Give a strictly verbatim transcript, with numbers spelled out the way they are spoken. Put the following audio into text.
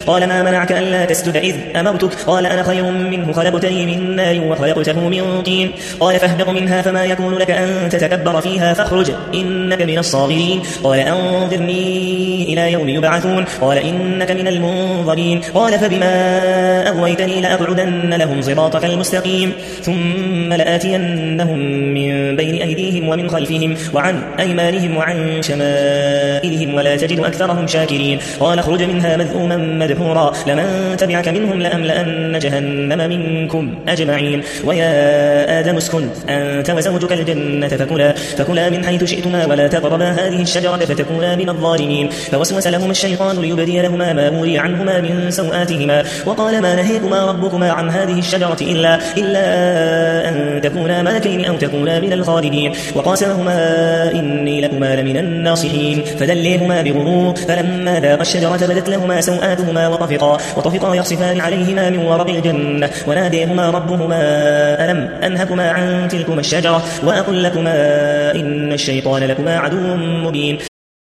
قال ما منعك ألا تسجد إذ أمرتك قال أنا خير منه خلقتني من نار وخلقته من طين قال فاهبط منها فما يكون لك أن تتكبر فيها فاخرج إنك من الصاغرين قال أنظرني إلى يوم يبعثون قال إنك من المنظرين قال فبما أغويتني لأقعدن لهم صراطك المستقيم ثم لآتينهم من بين أيديهم ومن خلفهم وعن أيمانهم وعن شمائلهم ولا تجد أكثرهم شاكرين قال اخرج منها مذءوما مدحورا لمن تبعك منهم لأملأن جهنم منكم أجمعين ويا آدم اسكن أنت وزوجك الجنة فكلا, فكلا من حيث شئتما ولا تقربا هذه الشجرة فتكونا من الظالمين فوسوس لهما الشيطان ليبدي لهما ما وري عنهما من سوآتهما وقال ما نهيكما ربكما عن هذه الشجرة إلا, إلا أن تكونا ملكين أو تكونا من الخالدين وقاسمهما إني لكما لمن الناصحين فدليهما بغرور فلما ذاقا الشجرة بدت لهما سوآتهما وطفقا, وطفقا يخصفان عليهما من ورق الجنة وناديهما ربهما ألم أنهكما عن تلكما الشجرة وأقل لكما إن الشيطان لكما عدو مبين